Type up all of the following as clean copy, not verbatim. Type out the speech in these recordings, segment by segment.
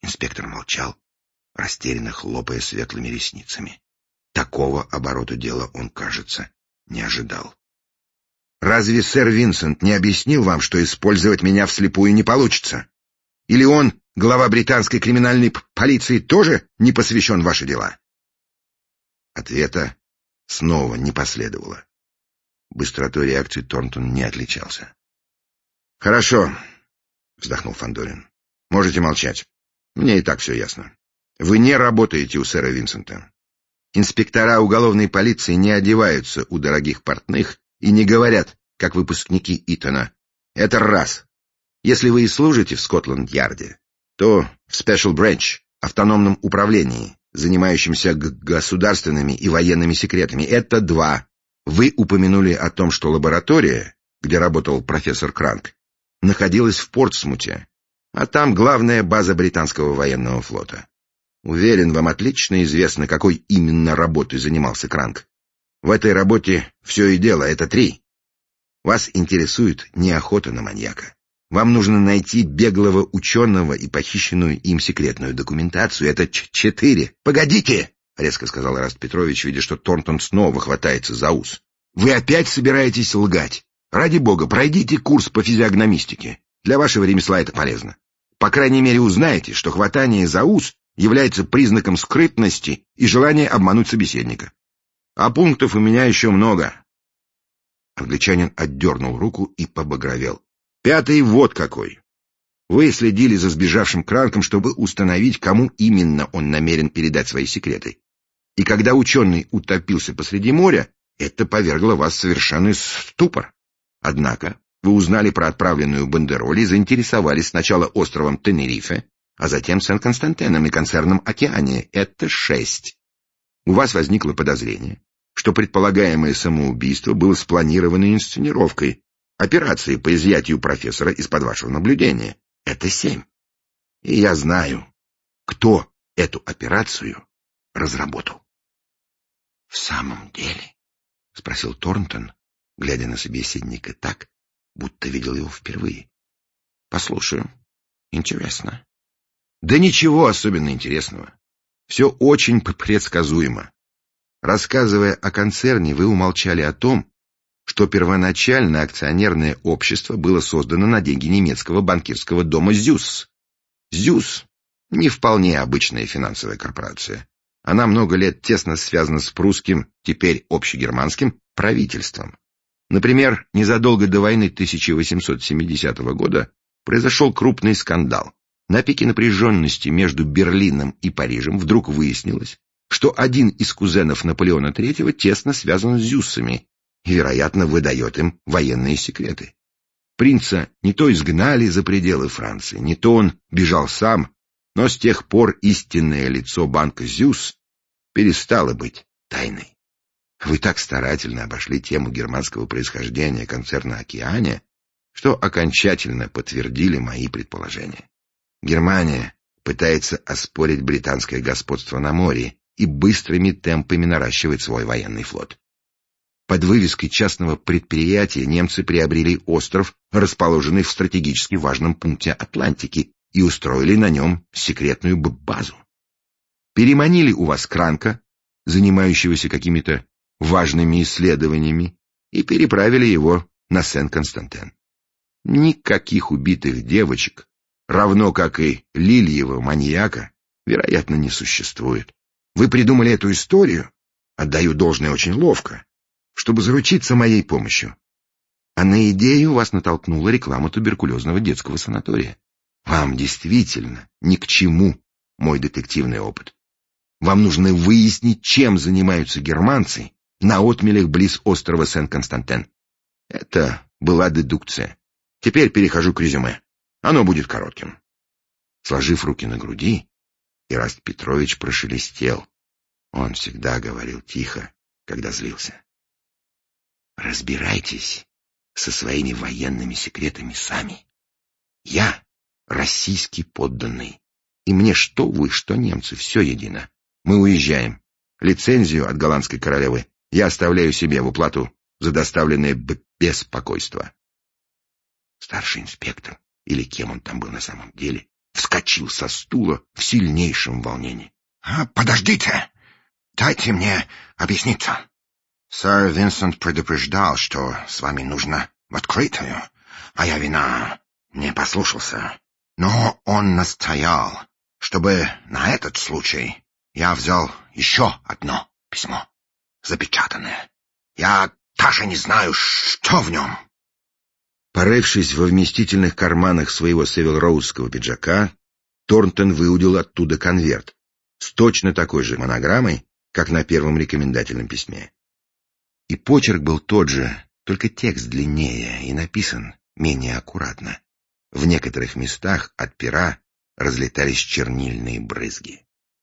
Инспектор молчал, растерянно хлопая светлыми ресницами. Такого оборота дела он, кажется, не ожидал. «Разве сэр Винсент не объяснил вам, что использовать меня вслепую не получится? Или он, глава британской криминальной полиции, тоже не посвящен в ваши дела?» Ответа снова не последовало. Быстротой реакции Торнтон не отличался. «Хорошо», — вздохнул Фандорин. «Можете молчать. Мне и так все ясно. Вы не работаете у сэра Винсента. Инспектора уголовной полиции не одеваются у дорогих портных и не говорят, как выпускники Итона. Это раз. Если вы и служите в Скотланд-Ярде, то в Special Branch, автономном управлении, занимающемся государственными и военными секретами. Это два. Вы упомянули о том, что лаборатория, где работал профессор Кранк, находилась в Портсмуте, а там главная база британского военного флота. Уверен, вам отлично известно, какой именно работой занимался Кранк. В этой работе все и дело, это 3. Вас интересует не охота на маньяка. Вам нужно найти беглого ученого и похищенную им секретную документацию. Это 4. «Погодите!» — резко сказал Эраст Петрович, видя, что Торнтон снова хватается за ус. «Вы опять собираетесь лгать? Ради бога, пройдите курс по физиогномистике. Для вашего ремесла это полезно. По крайней мере, узнаете, что хватание за ус является признаком скрытности и желания обмануть собеседника. А пунктов у меня еще много». Англичанин отдернул руку и побагровел. 5 вот какой. Вы следили за сбежавшим Кранком, чтобы установить, кому именно он намерен передать свои секреты. И когда ученый утопился посреди моря, это повергло вас в совершенный ступор. Однако вы узнали про отправленную бандероль и заинтересовались сначала островом Тенерифе, а затем Сен-Константином и концерном «Океания». Это 6. У вас возникло подозрение, что предполагаемое самоубийство было спланированной инсценировкой, операции по изъятию профессора из-под вашего наблюдения. Это 7. И я знаю, кто эту операцию разработал. — В самом деле? — спросил Торнтон, глядя на собеседника так, будто видел его впервые. — Послушаю. Интересно. — Да ничего особенно интересного. Все очень предсказуемо. Рассказывая о концерне, вы умолчали о том, что первоначально акционерное общество было создано на деньги немецкого банкирского дома «Зюсс». «Зюсс» — не вполне обычная финансовая корпорация. Она много лет тесно связана с прусским, теперь общегерманским, правительством. Например, незадолго до войны 1870 года произошел крупный скандал. На пике напряженности между Берлином и Парижем вдруг выяснилось, что один из кузенов Наполеона III тесно связан с «Зюссами» и, вероятно, выдает им военные секреты. Принца не то изгнали за пределы Франции, не то он бежал сам, но с тех пор истинное лицо банка «Зюсс» перестало быть тайной. Вы так старательно обошли тему германского происхождения концерна «Океания», что окончательно подтвердили мои предположения. Германия пытается оспорить британское господство на море и быстрыми темпами наращивает свой военный флот. Под вывеской частного предприятия немцы приобрели остров, расположенный в стратегически важном пункте Атлантики, и устроили на нем секретную базу. Переманили у вас Кранка, занимающегося какими-то важными исследованиями, и переправили его на Сен-Константин. Никаких убитых девочек, равно как и Лильева маньяка, вероятно, не существует. Вы придумали эту историю, отдаю должное, очень ловко, чтобы заручиться моей помощью. А на идею вас натолкнула реклама туберкулезного детского санатория. Вам действительно ни к чему мой детективный опыт. Вам нужно выяснить, чем занимаются германцы на отмелях близ острова Сен-Константин. Это была дедукция. Теперь перехожу к резюме. Оно будет коротким. Сложив руки на груди, Эраст Петрович прошелестел. Он всегда говорил тихо, когда злился. Разбирайтесь со своими военными секретами сами. Я российский подданный, и мне что вы, что немцы, все едино. Мы уезжаем. Лицензию от голландской королевы я оставляю себе в уплату за доставленное беспокойство. Старший инспектор, или кем он там был на самом деле, вскочил со стула в сильнейшем волнении. «Подождите! Дайте мне объясниться. Сэр Винсент предупреждал, что с вами нужно в открытую, а я вина не послушался. Но он настоял, чтобы на этот случай я взял еще одно письмо, запечатанное. Я даже не знаю, что в нем». Порывшись во вместительных карманах своего севилроудского пиджака, Торнтон выудил оттуда конверт с точно такой же монограммой, как на первом рекомендательном письме. И почерк был тот же, только текст длиннее и написан менее аккуратно. В некоторых местах от пера разлетались чернильные брызги.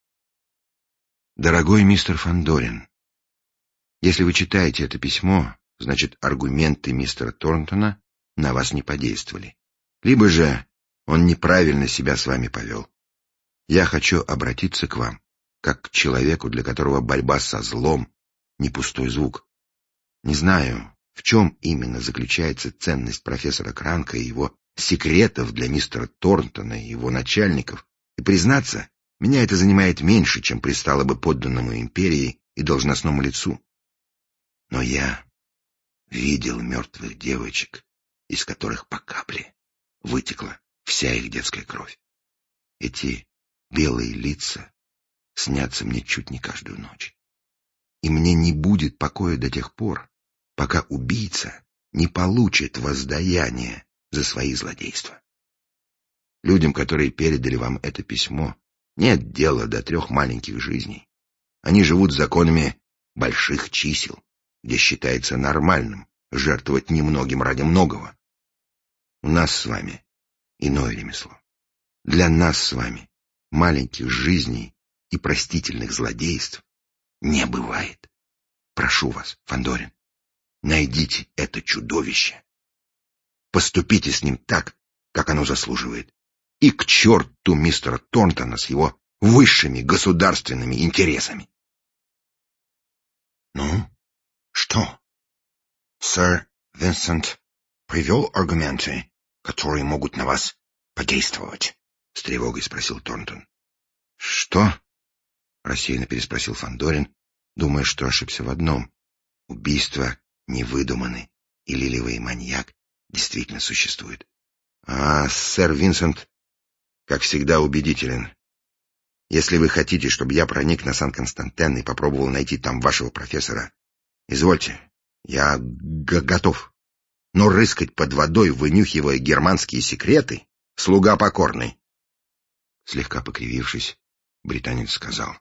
Дорогой мистер Фандорин, если вы читаете это письмо, значит, аргументы мистера Торнтона на вас не подействовали. Либо же он неправильно себя с вами повел. Я хочу обратиться к вам, как к человеку, для которого борьба со злом не пустой звук. Не знаю, в чем именно заключается ценность профессора Кранка и его секретов для мистера Торнтона и его начальников, и, признаться, меня это занимает меньше, чем пристало бы подданному империи и должностному лицу. Но я видел мертвых девочек, из которых по капле вытекла вся их детская кровь. Эти белые лица снятся мне чуть не каждую ночь. И мне не будет покоя до тех пор, пока убийца не получит воздаяние за свои злодейства. Людям, которые передали вам это письмо, нет дела до 3 маленьких жизней. Они живут законами больших чисел, где считается нормальным жертвовать немногим ради многого. У нас с вами иное ремесло. Для нас с вами маленьких жизней и простительных злодейств не бывает. Прошу вас, Фандорин, найдите это чудовище. Поступите с ним так, как оно заслуживает. И к черту мистера Торнтона с его высшими государственными интересами. Ну, что? Сэр Винсент привел аргументы, которые могут на вас подействовать? С тревогой спросил Торнтон. Что? Рассеянно переспросил Фандорин, думая, что ошибся в одном. Убийства не выдуманы, и лилевый маньяк действительно существует. А сэр Винсент, как всегда, убедителен. Если вы хотите, чтобы я проник на Сан-Константен и попробовал найти там вашего профессора, извольте, я готов. Но рыскать под водой, вынюхивая германские секреты, слуга покорный. Слегка покривившись, британец сказал: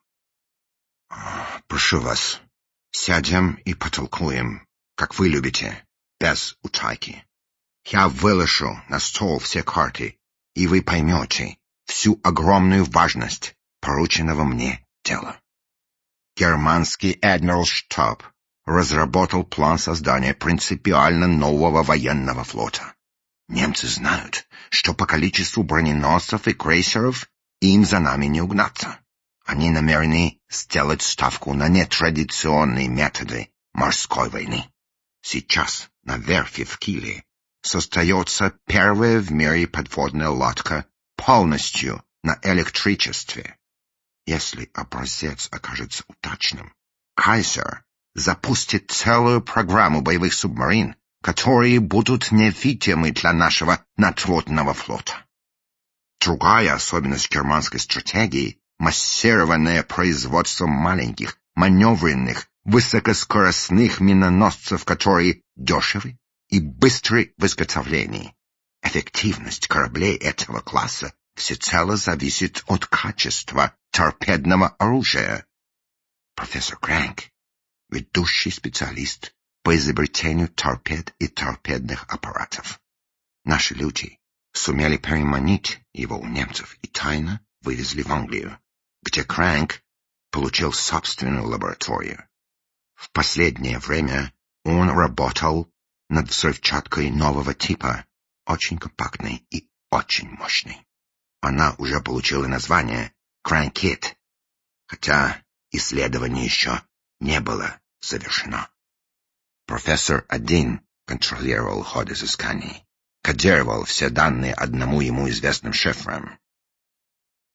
«Прошу вас, сядем и потолкуем, как вы любите, без утайки. Я выложу на стол все карты, и вы поймете всю огромную важность порученного мне дела. Германский адмиралштаб разработал план создания принципиально нового военного флота. Немцы знают, что по количеству броненосцев и крейсеров им за нами не угнаться. Они намерены сделать ставку на нетрадиционные методы морской войны. Сейчас на верфи в Киле создается первая в мире подводная лодка полностью на электричестве. Если образец окажется удачным, Кайзер запустит целую программу боевых субмарин, которые будут невидимы для нашего надводного флота. Другая особенность германской стратегии — массированное производство маленьких, маневренных, высокоскоростных миноносцев, которые дешевы и быстры в изготовлении. Эффективность кораблей этого класса всецело зависит от качества торпедного оружия. Профессор Кранк — ведущий специалист по изобретению торпед и торпедных аппаратов. Наши люди сумели переманить его у немцев и тайно вывезли в Англию, где Кранк получил собственную лабораторию. В последнее время он работал над взрывчаткой нового типа, очень компактной и очень мощной. Она уже получила название «Кранкит», хотя исследование еще не было завершено. Профессор один контролировал ход изысканий, кодировал все данные одному ему известным шифром.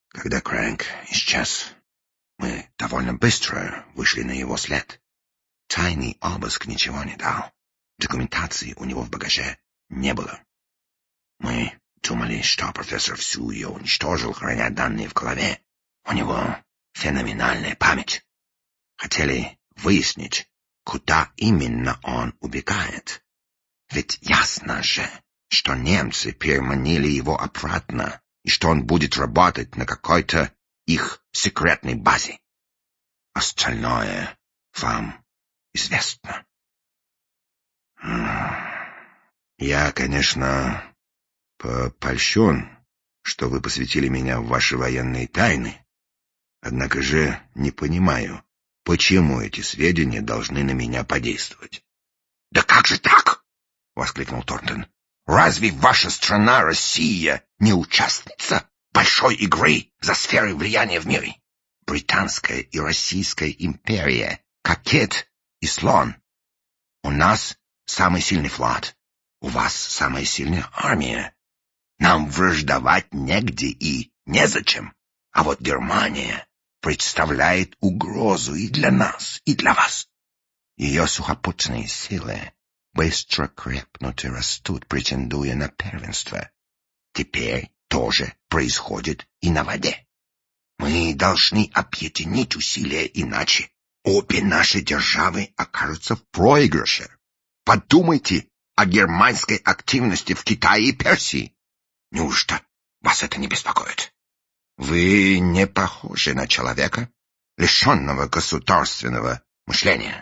Когда Крэнк исчез, мы довольно быстро вышли на его след. Тайный обыск ничего не дал. Документации у него в багаже не было. Мы думали, что профессор всю ее уничтожил, храня данные в голове. У него феноменальная память. Хотели выяснить, куда именно он убегает. Ведь ясно же, что немцы переманили его обратно, и что он будет работать на какой-то их секретной базе. Остальное вам известно. Я, конечно, польщен, что вы посвятили меня в ваши военные тайны, однако же не понимаю, почему эти сведения должны на меня подействовать. — Да как же так? — воскликнул Торнтон. — Разве ваша страна, Россия, не участница большой игры за сферой влияния в мире? Британская и Российская империя, как кит и слон. У нас самый сильный флот, у вас самая сильная армия. Нам враждовать негде и незачем, а вот Германия представляет угрозу и для нас, и для вас. Ее сухопутные силы быстро крепнут и растут, претендуя на первенство. Теперь тоже происходит и на воде. Мы должны объединить усилия, иначе обе наши державы окажутся в проигрыше. Подумайте о германской активности в Китае и Персии. Неужто вас это не беспокоит? Вы не похожи на человека, лишенного государственного мышления.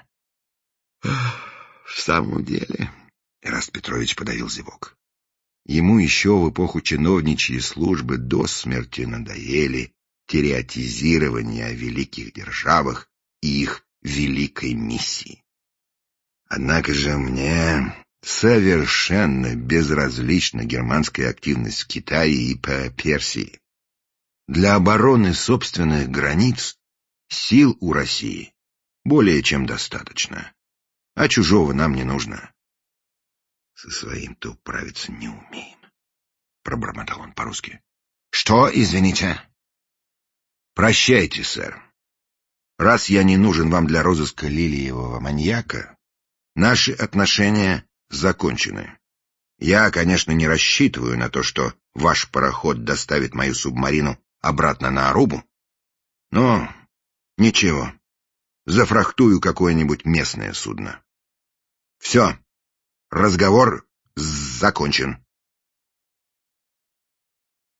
В самом деле, Эраст Петрович подавил зевок. Ему еще в эпоху чиновничьей службы до смерти надоели теоретизирование о великих державах и их великой миссии. Однако же мне совершенно безразлична германская активность в Китае и по Персии. Для обороны собственных границ сил у России более чем достаточно, а чужого нам не нужно. Со своим-то управиться не умеем, — пробормотал он по-русски. — Что, извините? — Прощайте, сэр. Раз я не нужен вам для розыска лилиевого маньяка, наши отношения закончены. Я, конечно, не рассчитываю на то, что ваш пароход доставит мою субмарину обратно на Арубу, но ничего, зафрахтую какое-нибудь местное судно. Все, разговор закончен.